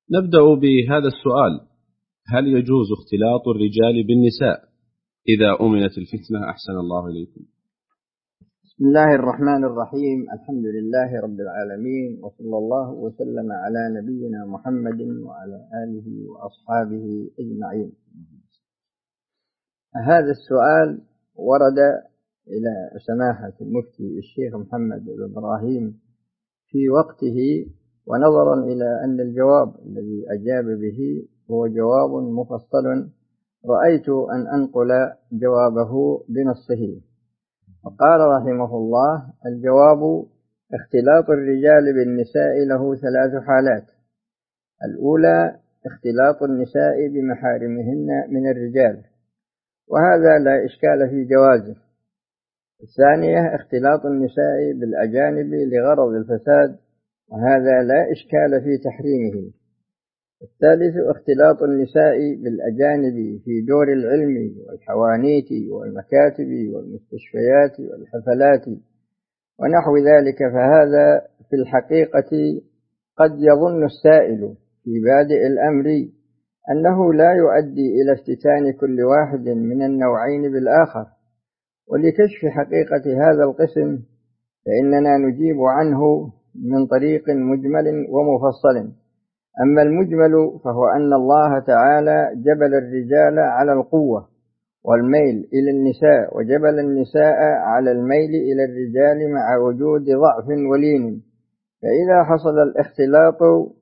نبدأ بهذا السؤال: هل يجوز اختلاط الرجال بالنساء إذا أمنت الفتنة؟ أحسن الله إليكم. بسم الله الرحمن الرحيم. الحمد لله رب العالمين، وصلى الله وسلم على نبينا محمد وعلى آله وأصحابه أجمعين. هذا السؤال ورد إلى سماحة المفتي الشيخ محمد بن إبراهيم في وقته، ونظرا إلى أن الجواب الذي أجاب به هو جواب مفصل، رأيت أن أنقل جوابه بنصه. وقال رحمه الله: الجواب: اختلاط الرجال بالنساء له 3 حالات. الأولى اختلاط النساء بمحارمهن من الرجال، وهذا لا إشكال في جوازه. الثانية اختلاط النساء بالأجانب لغرض الفساد، وهذا لا إشكال في تحريمه. الثالث اختلاط النساء بالأجانب في دور العلم والحوانيت والمكاتب والمستشفيات والحفلات ونحو ذلك، فهذا في الحقيقة قد يظن السائل في بادئ الأمر أنه لا يؤدي إلى افتتان كل واحد من النوعين بالآخر. ولكشف حقيقة هذا القسم فإننا نجيب عنه من طريق مجمل ومفصل. أما المجمل فهو أن الله تعالى جبل الرجال على القوة والميل إلى النساء، وجبل النساء على الميل إلى الرجال مع وجود ضعف ولين. فإذا حصل الاختلاط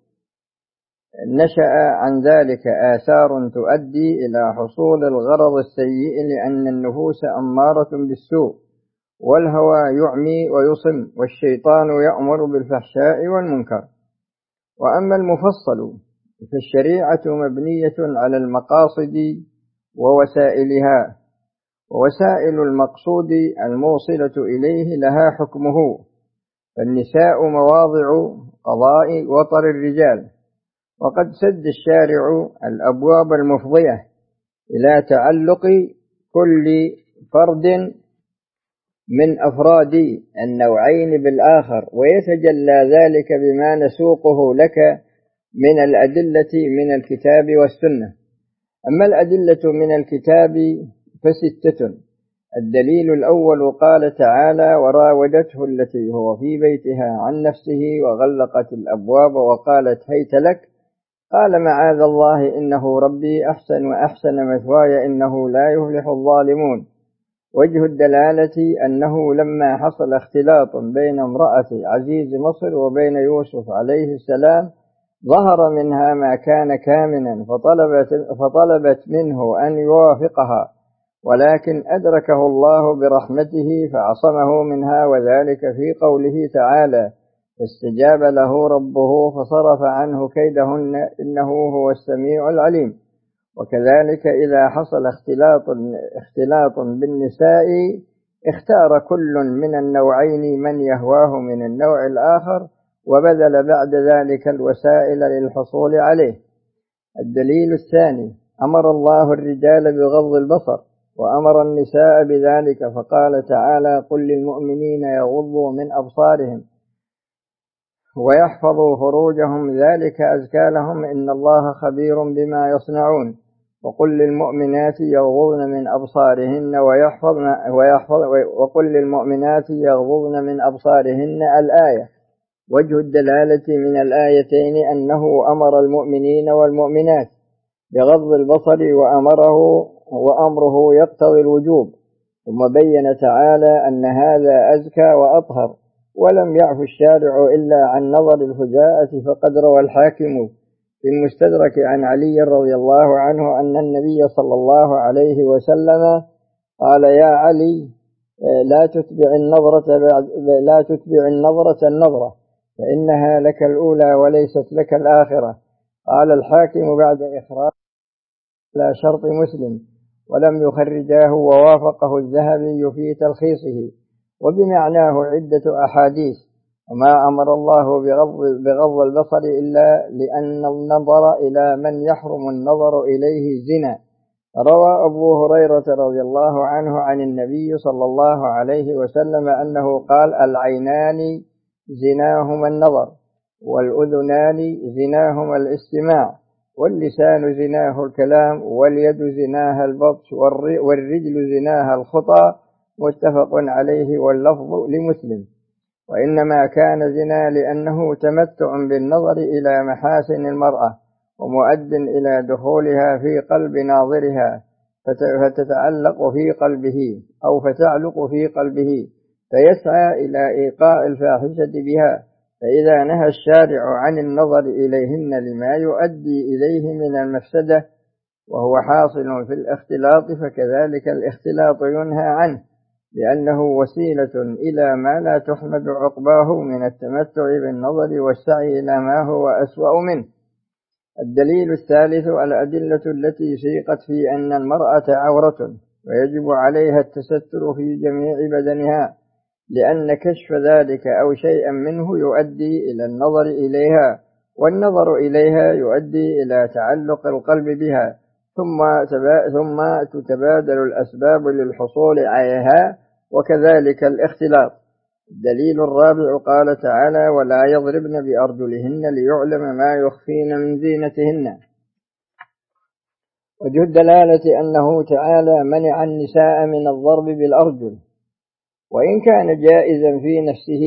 نشأ عن ذلك آثار تؤدي إلى حصول الغرض السيء، لأن النفوس أمارة بالسوء، والهوى يعمي ويصم، والشيطان يأمر بالفحشاء والمنكر. وأما المفصل فالشريعة مبنية على المقاصد ووسائلها، ووسائل المقصود الموصلة إليه لها حكمه. فالنساء مواضع قضاء وطر الرجال، وقد سد الشارع الأبواب المفضية إلى تعلق كل فرد من أفراد النوعين بالآخر، ويتجلى ذلك بما نسوقه لك من الأدلة من الكتاب والسنة. أما الأدلة من الكتاب ف6. الدليل الأول قال تعالى: وراودته التي هو في بيتها عن نفسه وغلقت الأبواب وقالت هيت لك، قال معاذ الله إنه ربي أحسن وأحسن مثواي إنه لا يفلح الظالمون. وجه الدلالة أنه لما حصل اختلاط بين امرأة عزيز مصر وبين يوسف عليه السلام ظهر منها ما كان كامنا، فطلبت منه أن يوافقها، ولكن أدركه الله برحمته فعصمه منها، وذلك في قوله تعالى: فاستجاب له ربه فصرف عنه كيدهن إنه هو السميع العليم. وكذلك إذا حصل اختلاط بالنساء اختار كل من النوعين من يهواه من النوع الآخر، وبذل بعد ذلك الوسائل للحصول عليه. الدليل الثاني: أمر الله الرجال بغض البصر، وأمر النساء بذلك، فقال تعالى: قل للمؤمنين يغضوا من أبصارهم ويحفظوا فروجهم ذلك أزكى لهم إن الله خبير بما يصنعون. وقل للمؤمنات يغضضن من أبصارهن وقل للمؤمنات يغضضن من أبصارهن الآية. وجه الدلالة من الآيتين أنه أمر المؤمنين والمؤمنات بغض البصر، وأمره يقتضي الوجوب. ثم بين تعالى أن هذا أزكى وأطهر. ولم يعف الشارع إلا عن نظر الفجاءة، فقد روى الحاكم في المستدرك عن علي رضي الله عنه أن النبي صلى الله عليه وسلم قال: يا علي، لا تتبع النظرة فإنها لك الأولى وليست لك الآخرة. قال الحاكم بعد إخراج لا شرط مسلم، ولم يخرجاه، ووافقه الذهبي في تلخيصه، وبمعناه عدة أحاديث. وما أمر الله بغض البصر إلا لأن النظر إلى من يحرم النظر إليه زنا. روى أبو هريرة رضي الله عنه عن النبي صلى الله عليه وسلم أنه قال: العينان زناهما النظر. والأذنان زناهما الاستماع، واللسان زناه الكلام، واليد زناها البطش، والرجل زناها الخطى. متفق عليه واللفظ لمسلم. وإنما كان زنا لأنه تمتع بالنظر إلى محاسن المرأة ومؤد إلى دخولها في قلب ناظرها، فتتعلق في قلبه أو فتعلق في قلبه فيسعى إلى إيقاع الفاحشة بها. فإذا نهى الشارع عن النظر إليهن لما يؤدي إليه من المفسدة وهو حاصل في الاختلاط، فكذلك الاختلاط ينهى عنه، لأنه وسيلة إلى ما لا تحمد عقباه من التمتع بالنظر والسعي إلى ما هو أسوأ منه. الدليل الثالث الأدلة التي سيقت في أن المرأة عورة ويجب عليها التستر في جميع بدنها، لأن كشف ذلك أو شيئا منه يؤدي إلى النظر إليها، والنظر إليها يؤدي إلى تعلق القلب بها، ثم تتبادل الأسباب للحصول عليها، وكذلك الاختلاط. الدليل الرابع قال تعالى: ولا يضربن بأرجلهن ليعلم ما يخفين من زينتهن. وجه الدلالة أنه تعالى منع النساء من الضرب بالأرجل، وإن كان جائزا في نفسه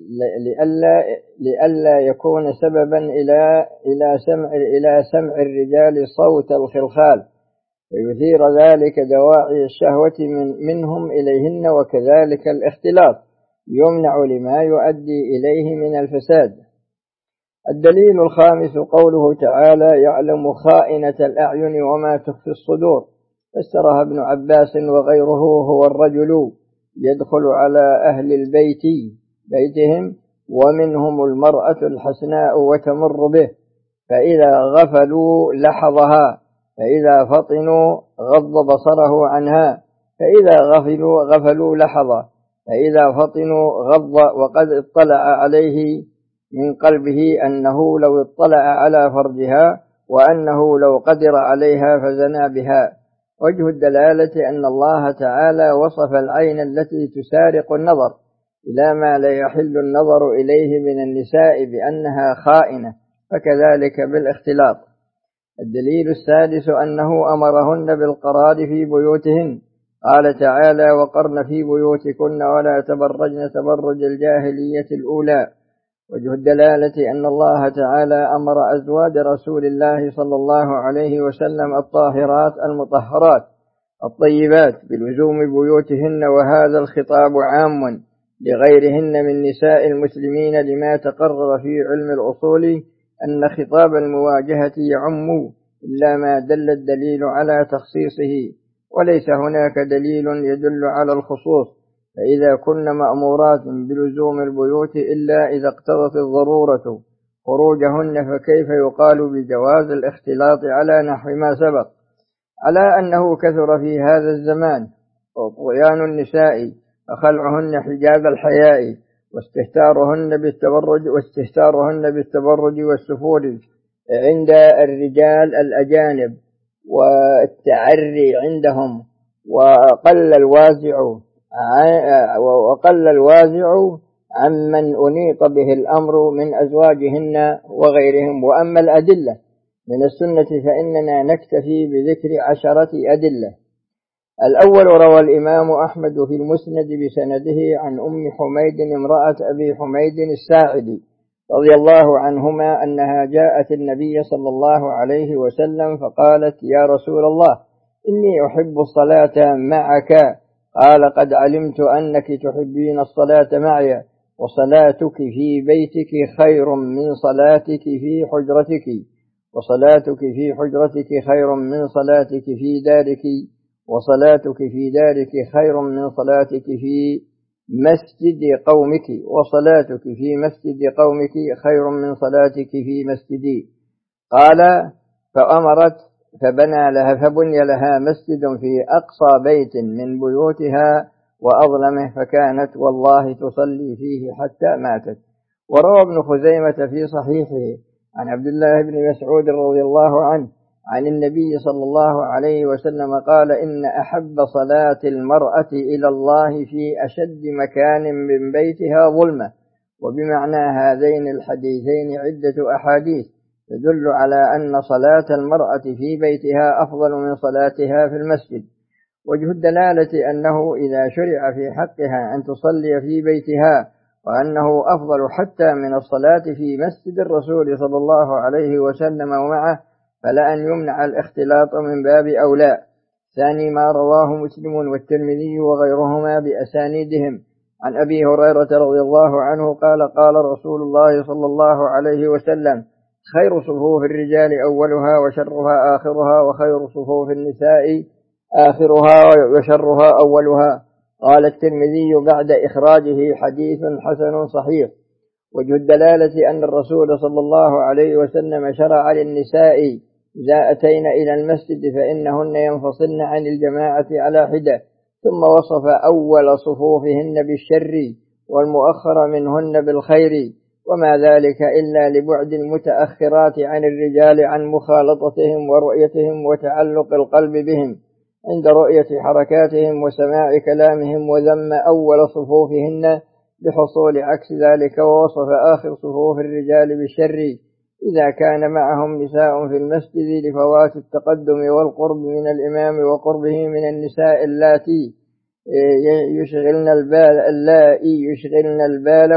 لئلا يكون سببا إلى سمع الرجال صوت الخلخال فيثير ذلك دواعي الشهوة منهم إليهن، وكذلك الاختلاط يمنع لما يؤدي إليه من الفساد. الدليل الخامس قوله تعالى: يعلم خائنة الأعين وما تخفي الصدور. فسرها ابن عباس وغيره: هو الرجل يدخل على أهل بيتهم ومنهم المرأة الحسناء وتمر به، فإذا غفلوا لحظها، فإذا فطنوا غض بصره عنها، فإذا غفلوا لحظة، فإذا فطنوا غض، وقد اطلع عليه من قلبه أنه لو اطلع على فرجها وأنه لو قدر عليها فزنى بها. وجه الدلالة أن الله تعالى وصف العين التي تسارق النظر إلى ما لا يحل النظر إليه من النساء بأنها خائنة، فكذلك بالاختلاط. الدليل السادس أنه أمرهن بالقرار في بيوتهن، قال تعالى: وقرن في بيوتكن ولا تبرجن تبرج الجاهلية الأولى. وجه الدلالة أن الله تعالى أمر أزواج رسول الله صلى الله عليه وسلم الطاهرات المطهرات الطيبات بلزوم بيوتهن، وهذا الخطاب عام لغيرهن من نساء المسلمين، لما تقرر في علم الأصول أن خطاب المواجهة يعم إلا ما دل الدليل على تخصيصه، وليس هناك دليل يدل على الخصوص. فإذا كن مأمورات بلزوم البيوت إلا إذا اقتضت الضرورة خروجهن، فكيف يقال بجواز الاختلاط على نحو ما سبق، على أنه كثر في هذا الزمان وطغيان النساء وخلعهن حجاب الحياء واستهتارهن بالتبرج والسفور عند الرجال الأجانب والتعري عندهم، وقل الوازع عمن أنيط به الأمر من أزواجهن وغيرهم. وأما الأدلة من السنة فإننا نكتفي بذكر 10 أدلة. الأول: روى الإمام أحمد في المسند بسنده عن أم حميد امرأة أبي حميد الساعدي رضي الله عنهما أنها جاءت النبي صلى الله عليه وسلم فقالت: يا رسول الله، إني أحب الصلاة معك. قال: قد علمت أنك تحبين الصلاة معي، وصلاتك في بيتك خير من صلاتك في حجرتك، وصلاتك في حجرتك خير من صلاتك في دارك، وصلاتك في دارك خير من صلاتك في مسجد قومك، وصلاتك في مسجد قومك خير من صلاتك في مسجدي. قال: فأمرت فبني لها مسجد في أقصى بيت من بيوتها وأظلمه، فكانت والله تصلي فيه حتى ماتت. وروى ابن خزيمة في صحيحه عن عبد الله بن مسعود رضي الله عنه عن النبي صلى الله عليه وسلم قال: إن أحب صلاة المرأة إلى الله في أشد مكان من بيتها ظلمة، وبمعنى هذين الحديثين عدة أحاديث تدل على أن صلاة المرأة في بيتها أفضل من صلاتها في المسجد. وجه الدلالة أنه إذا شرع في حقها أن تصلي في بيتها وأنه أفضل حتى من الصلاة في مسجد الرسول صلى الله عليه وسلم ومعه، فلا أن يمنع الاختلاط من باب أولى. ثاني ما رواه مسلم والترمذي وغيرهما بأسانيدهم عن أبي هريرة رضي الله عنه قال قال رسول الله صلى الله عليه وسلم: خير صفوف الرجال أولها وشرها آخرها، وخير صفوف النساء آخرها وشرها أولها. قال الترمذي بعد إخراجه: حديث حسن صحيح. وجه الدلالة أن الرسول صلى الله عليه وسلم شرع للنساء إذا أتين إلى المسجد فإنهن ينفصلن عن الجماعة على حدة، ثم وصف أول صفوفهن بالشر والمؤخر منهن بالخير، وما ذلك إلا لبعد المتأخرات عن الرجال عن مخالطتهم ورؤيتهم وتعلق القلب بهم عند رؤية حركاتهم وسماع كلامهم، وذم أول صفوفهن لحصول عكس ذلك، ووصف آخر صفوف الرجال بالشر إذا كان معهم نساء في المسجد لفوات التقدم والقرب من الإمام وقربه من النساء اللاتي يشغلن البال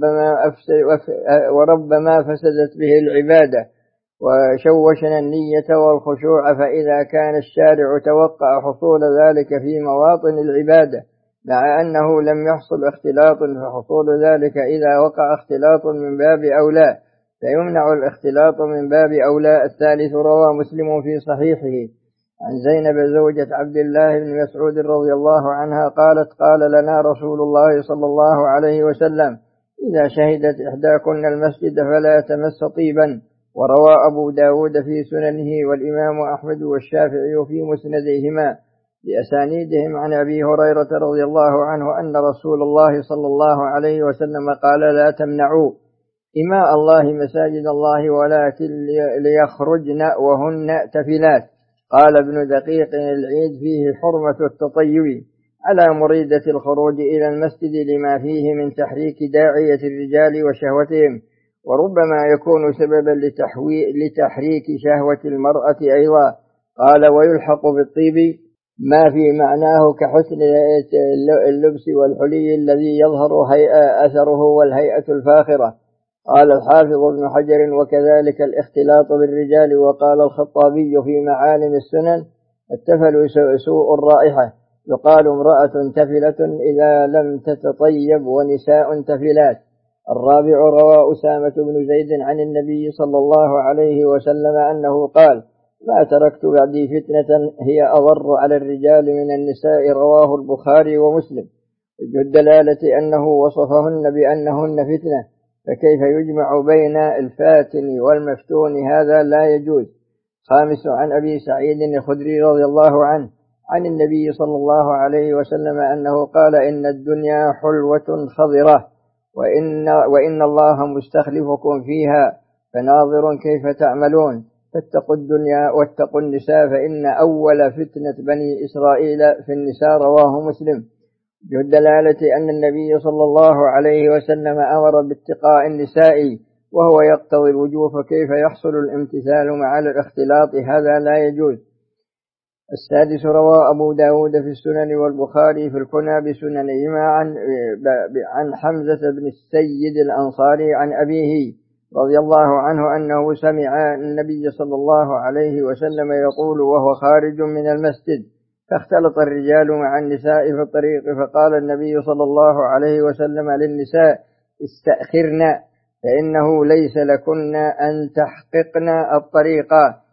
وربما فسدت به العبادة وشوشن النية والخشوع، فإذا كان الشارع توقع حصول ذلك في مواطن العبادة مع أنه لم يحصل اختلاط، فحصول ذلك إذا وقع اختلاط من باب أولى، فيمنع الاختلاط من باب أولى. الثالث روى مسلم في صحيحه عن زينب زوجة عبد الله بن مسعود رضي الله عنها قالت: قال لنا رسول الله صلى الله عليه وسلم: إذا شهدت إحداكن المسجد فلا تمس طيبا. وروى أبو داود في سننه والإمام أحمد والشافعي في مسنديهما بأسانيدهم عن أبي هريرة رضي الله عنه أن رسول الله صلى الله عليه وسلم قال: لا تمنعوا إماء الله مساجد الله ولكن ليخرجن وهن تفلات. قال ابن دقيق العيد: فيه حرمة التطيب على مريدة الخروج إلى المسجد لما فيه من تحريك داعية الرجال وشهوتهم، وربما يكون سببا لتحريك شهوة المرأة أيضا. قال: ويلحق بالطيب ما في معناه كحسن اللبس والحلي الذي يظهر أثره والهيئة الفاخرة. قال الحافظ ابن حجر: وكذلك الاختلاط بالرجال. وقال الخطابي في معالم السنن: التفل سوء الرائحة، يقال امرأة تفلة إذا لم تتطيب ونساء تفلات. الرابع روى أسامة بن زيد عن النبي صلى الله عليه وسلم أنه قال: ما تركت بعدي فتنة هي أضر على الرجال من النساء. رواه البخاري ومسلم. الدلالة أنه وصفهن بأنهن فتنة، فكيف يجمع بين الفاتن والمفتون؟ هذا لا يجوز. خامس عن أبي سعيد الخدري رضي الله عنه عن النبي صلى الله عليه وسلم أنه قال: إن الدنيا حلوة خضرة وإن الله مستخلفكم فيها فناظر كيف تعملون، فاتقوا الدنيا واتقوا النساء فإن أول فتنة بني إسرائيل في النساء. رواه مسلم. بالدلالة أن النبي صلى الله عليه وسلم أمر باتقاء النساء وهو يقتضي الوجوب، فكيف يحصل الامتثال مع الاختلاط؟ هذا لا يجوز. السادس روى أبو داود في السنن والبخاري في الكنى بسننهما عن حمزة بن السيد الأنصاري عن أبيه رضي الله عنه أنه سمع النبي صلى الله عليه وسلم يقول وهو خارج من المسجد: فاختلط الرجال مع النساء في الطريق، فقال النبي صلى الله عليه وسلم للنساء: استأخرن فإنه ليس لكن أن تحققن الطريق،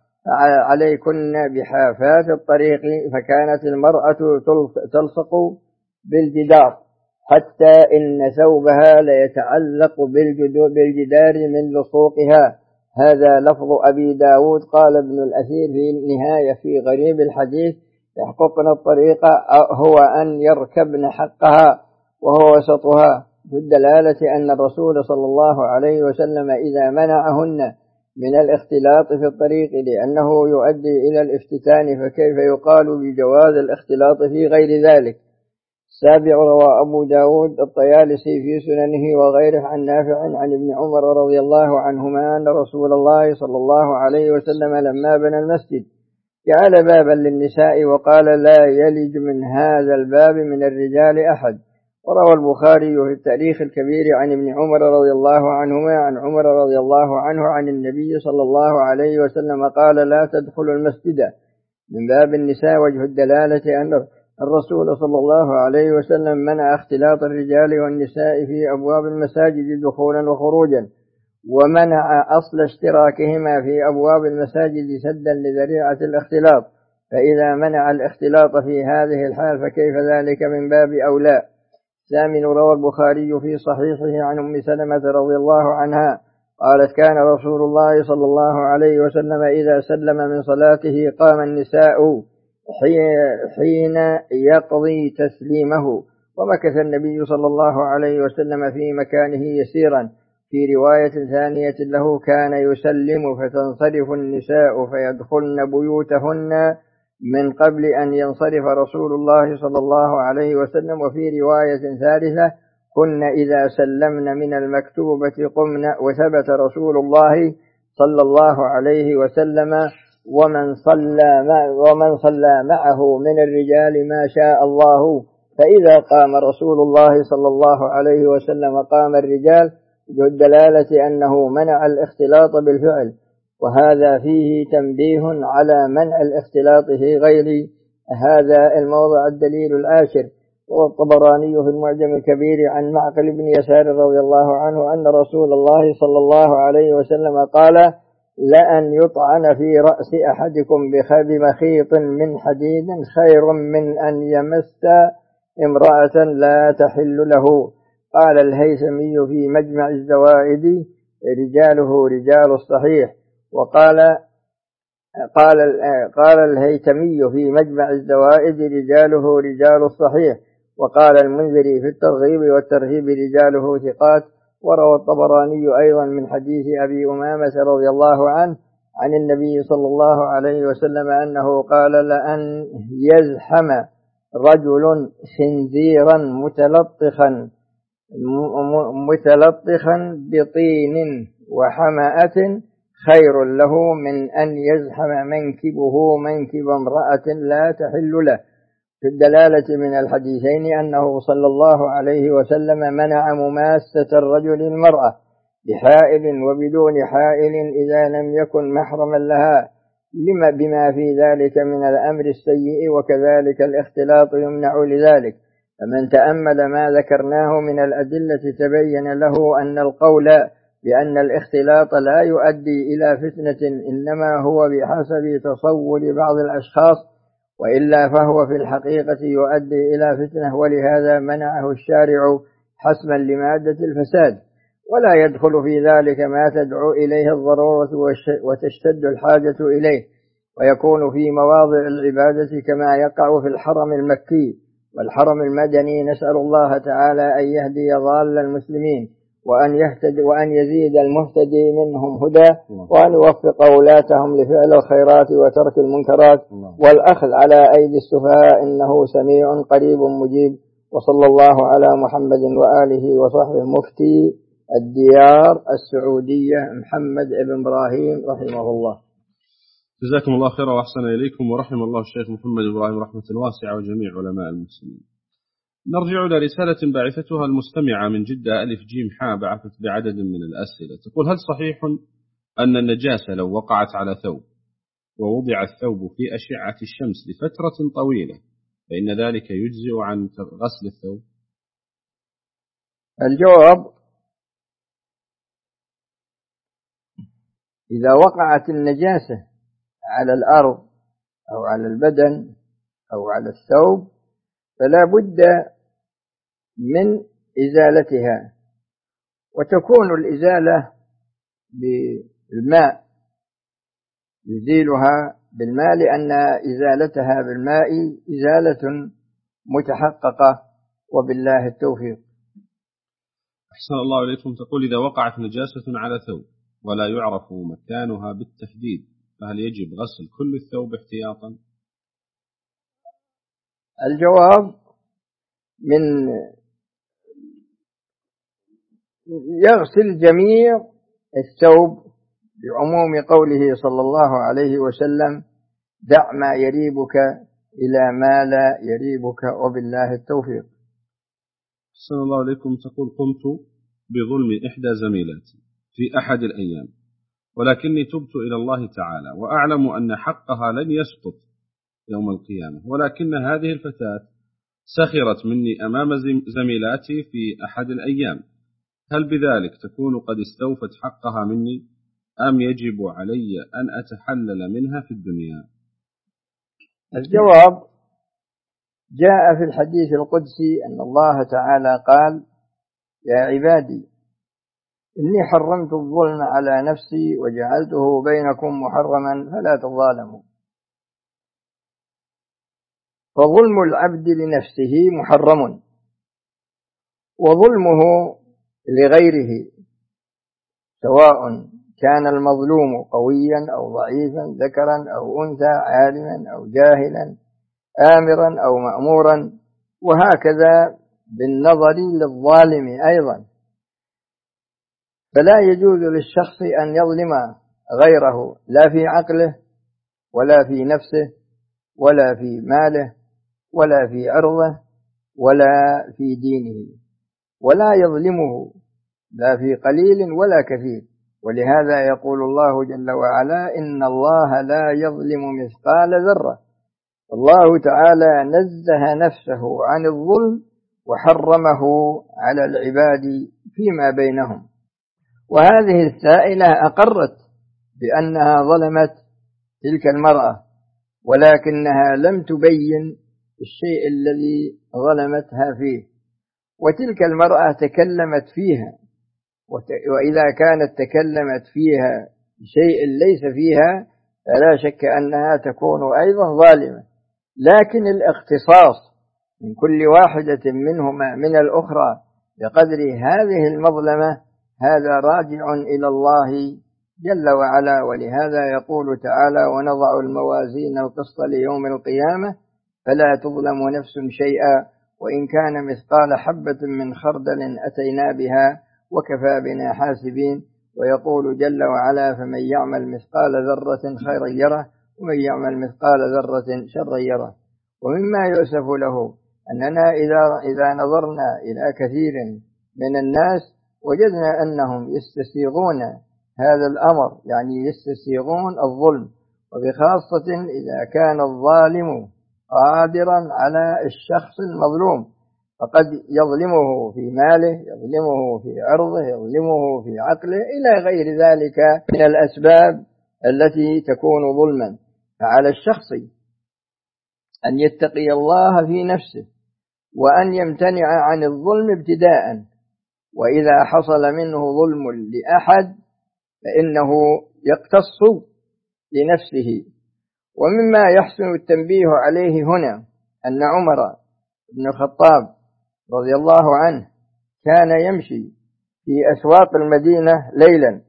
عليكن بحافات الطريق. فكانت المرأة تلصق بالجدار حتى إن ثوبها ليتعلق بالجدار من لصوقها. هذا لفظ أبي داود. قال ابن الأثير في النهاية في غريب الحديث: يحققن الطريق هو أن يركبن حقها وهو وسطها، بالدلالة أن الرسول صلى الله عليه وسلم إذا منعهن من الاختلاط في الطريق لأنه يؤدي إلى الافتتان، فكيف يقال بجواز الاختلاط في غير ذلك؟ السابع روى أبو داود الطيالسي في سننه وغيره عن نافع عن ابن عمر رضي الله عنهما أن رسول الله صلى الله عليه وسلم لما بنى المسجد جعل بابا للنساء وقال لا يلج من هذا الباب من الرجال أحد. وروى البخاري في التاريخ الكبير عن ابن عمر رضي الله عنهما عن عمر رضي الله عنه عن النبي صلى الله عليه وسلم قال لا تدخلوا المسجد من باب النساء. وجه الدلالة أن الرسول صلى الله عليه وسلم منع اختلاط الرجال والنساء في أبواب المساجد دخولا وخروجا، ومنع أصل اشتراكهما في أبواب المساجد سدا لذريعة الاختلاط، فإذا منع الاختلاط في هذه الحال فكيف ذلك من باب أولى. ثامن روى البخاري في صحيحه عن أم سلمة رضي الله عنها قالت كان رسول الله صلى الله عليه وسلم إذا سلم من صلاته قام النساء حين يقضي تسليمه، ومكث النبي صلى الله عليه وسلم في مكانه يسيرا. في رواية ثانية له كان يسلم فتنصرف النساء فيدخلن بيوتهن من قبل أن ينصرف رسول الله صلى الله عليه وسلم. وفي رواية ثالثة كن إذا سلمن من المكتوبة قمن. وثبت رسول الله صلى الله عليه وسلم ومن صلى معه من الرجال ما شاء الله، فإذا قام رسول الله صلى الله عليه وسلم قام الرجال، بالدلالة أنه منع الاختلاط بالفعل. وهذا فيه تنبيه على منع الاختلاط في غير هذا الموضع. الدليل العاشر والطبراني في المعجم الكبير عن معقل بن يسار رضي الله عنه أن رسول الله صلى الله عليه وسلم قال لأن يطعن في رأس أحدكم بمخيط من حديد خير من أن يمس امرأة لا تحل له. قال الهيثمي في مجمع الزوائد رجاله رجال الصحيح. قال الهيثمي في مجمع الزوائد رجاله رجال الصحيح. وقال المنذري في الترغيب والترهيب رجاله ثقات. وروى الطبراني أيضا من حديث أبي أمامة رضي الله عنه عن النبي صلى الله عليه وسلم أنه قال لأن يزحم رجل خنزيرا متلطخا بطين وحمأة خير له من أن يزحم منكبه منكب امرأة لا تحل له. في الدلالة من الحديثين أنه صلى الله عليه وسلم منع مماسة الرجل المرأة بحائل وبدون حائل إذا لم يكن محرما لها بما في ذلك من الأمر السيء، وكذلك الاختلاط يمنع لذلك. فمن تأمل ما ذكرناه من الأدلة تبين له أن القول بأن الاختلاط لا يؤدي إلى فتنة إنما هو بحسب تصور بعض الأشخاص، وإلا فهو في الحقيقة يؤدي إلى فتنة، ولهذا منعه الشارع حسما لمادة الفساد. ولا يدخل في ذلك ما تدعو إليه الضرورة وتشتد الحاجة إليه، ويكون في مواضع العبادة كما يقع في الحرم المكي والحرم المدني. نسأل الله تعالى أن يهدي ضال المسلمين وأن يزيد المهتدي منهم هدى، وأن يوفق ولاتهم لفعل الخيرات وترك المنكرات والأخذ على أيدي السفهاء، إنه سميع قريب مجيب. وصلى الله على محمد وآله وصحبه. مفتي الديار السعودية محمد بن إبراهيم رحمه الله. جزاكم الله خيرا وأحسن إليكم، ورحم الله الشيخ محمد بن إبراهيم رحمة واسعة وجميع علماء المسلمين. نرجع إلى رسالة باعثتها المستمعة من جدة ألف جيم حاء بعثت بعدد من الأسئلة. تقول: هل صحيح أن النجاسة لو وقعت على ثوب ووضع الثوب في أشعة الشمس لفترة طويلة فإن ذلك يجزئ عن غسل الثوب؟ الجواب: إذا وقعت النجاسة على الأرض أو على البدن أو على الثوب فلا بد من إزالتها، وتكون الإزالة بالماء، يزيلها بالماء، لأن إزالتها بالماء إزالة متحققة، وبالله التوفيق. أحسن الله إليكم. تقول: إذا وقعت نجاسة على ثوب ولا يعرف مكانها بالتحديد فهل يجب غسل كل الثوب احتياطا؟ الجواب: من يغسل جميع الثوب، بعموم قوله صلى الله عليه وسلم: دع ما يريبك إلى ما لا يريبك، وبالله التوفيق. صلى الله عليكم. تقول: قمت بظلم إحدى زميلاتي في أحد الأيام، ولكني تبت إلى الله تعالى، وأعلم أن حقها لن يسقط يوم القيامة، ولكن هذه الفتاة سخرت مني أمام زميلاتي في أحد الأيام، هل بذلك تكون قد استوفت حقها مني، أم يجب علي أن أتحلل منها في الدنيا؟ الجواب: جاء في الحديث القدسي أن الله تعالى قال: يا عبادي إني حرمت الظلم على نفسي وجعلته بينكم محرما فلا تظالموا. فظلم العبد لنفسه محرم، وظلمه لغيره، سواء كان المظلوم قويا أو ضعيفا، ذكرا أو أنثى، عالما أو جاهلا، آمرا أو مأمورا، وهكذا بالنظر للظالم أيضا. فلا يجوز للشخص أن يظلم غيره، لا في عقله ولا في نفسه ولا في ماله ولا في عرضه ولا في دينه، ولا يظلمه لا في قليل ولا كثير. ولهذا يقول الله جل وعلا: إن الله لا يظلم مثقال ذرة. الله تعالى نزه نفسه عن الظلم وحرمه على العباد فيما بينهم. وهذه السائلة أقرت بأنها ظلمت تلك المرأة، ولكنها لم تبين الشيء الذي ظلمتها فيه، وتلك المرأة تكلمت فيها، وإذا كانت تكلمت فيها شيء ليس فيها فلا شك أنها تكون أيضا ظالمة. لكن الاختصاص من كل واحدة منهما من الأخرى بقدر هذه المظلمة هذا راجع إلى الله جل وعلا. ولهذا يقول تعالى: ونضع الموازين القسط ليوم القيامة فلا تظلم نفس شيئا وإن كان مثقال حبة من خردل أتينا بها وكفى بنا حاسبين. ويقول جل وعلا: فمن يعمل مثقال ذرة خيرا يره ومن يعمل مثقال ذرة شرا يره. ومما يؤسف له أننا إذا نظرنا إلى كثير من الناس وجدنا أنهم يستسيغون هذا الأمر، يعني يستسيغون الظلم، وبخاصة إذا كان الظالم قادرا على الشخص المظلوم، فقد يظلمه في ماله، يظلمه في عرضه، يظلمه في عقله، إلى غير ذلك من الأسباب التي تكون ظلما. فعلى الشخص أن يتقي الله في نفسه وأن يمتنع عن الظلم ابتداء، وإذا حصل منه ظلم لأحد فإنه يقتص لنفسه. ومما يحسن التنبيه عليه هنا أن عمر بن الخطاب رضي الله عنه كان يمشي في أسواق المدينة ليلا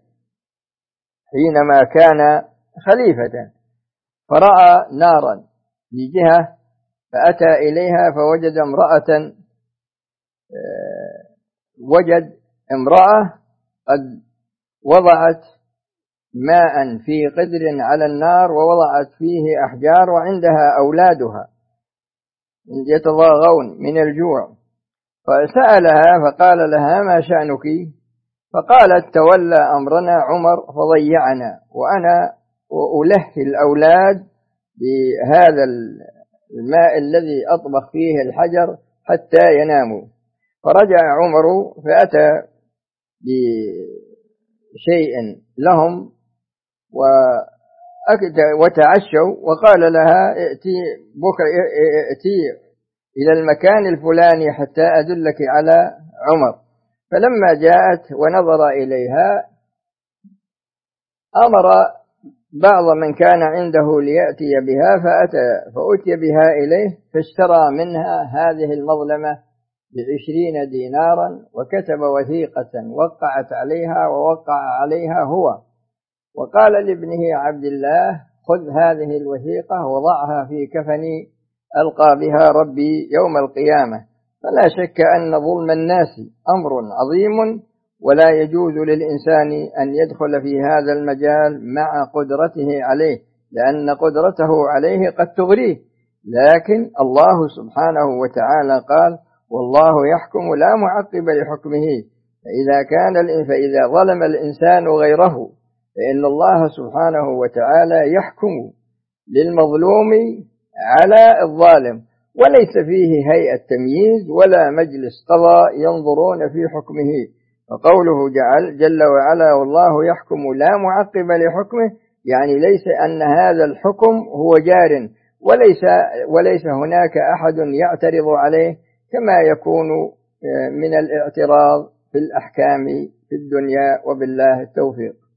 حينما كان خليفة، فرأى نارا في جهة فأتى إليها فوجد امرأة قد وضعت ماء في قدر على النار ووضعت فيه أحجار وعندها أولادها يتضاغون من الجوع، فسألها فقال لها: ما شأنك؟ فقالت: تولى أمرنا عمر فضيعنا، وأنا ألهي الأولاد بهذا الماء الذي أطبخ فيه الحجر حتى يناموا. فرجع عمر فأتى بشيء لهم وتعشوا، وقال لها: ائتي إلى المكان الفلاني حتى أدلك على عمر. فلما جاءت ونظر إليها أمر بعض من كان عنده ليأتي بها فأتي بها إليه، فاشترى منها هذه المظلمة 20 دينارا، وكتب وثيقة وقعت عليها ووقع عليها هو، وقال لابنه عبد الله: خذ هذه الوثيقة وضعها في كفني ألقى بها ربي يوم القيامة. فلا شك أن ظلم الناس أمر عظيم، ولا يجوز للإنسان أن يدخل في هذا المجال مع قدرته عليه، لأن قدرته عليه قد تغريه. لكن الله سبحانه وتعالى قال: والله يحكم لا معقب لحكمه. فإذا ظلم الإنسان غيره فإن الله سبحانه وتعالى يحكم للمظلوم على الظالم، وليس فيه هيئة تمييز ولا مجلس قضاء ينظرون في حكمه. فقوله جل وعلا: والله يحكم لا معقب لحكمه، يعني ليس أن هذا الحكم هو جار، وليس هناك أحد يعترض عليه كما يكون من الاعتراض في الأحكام في الدنيا. وبالله التوفيق.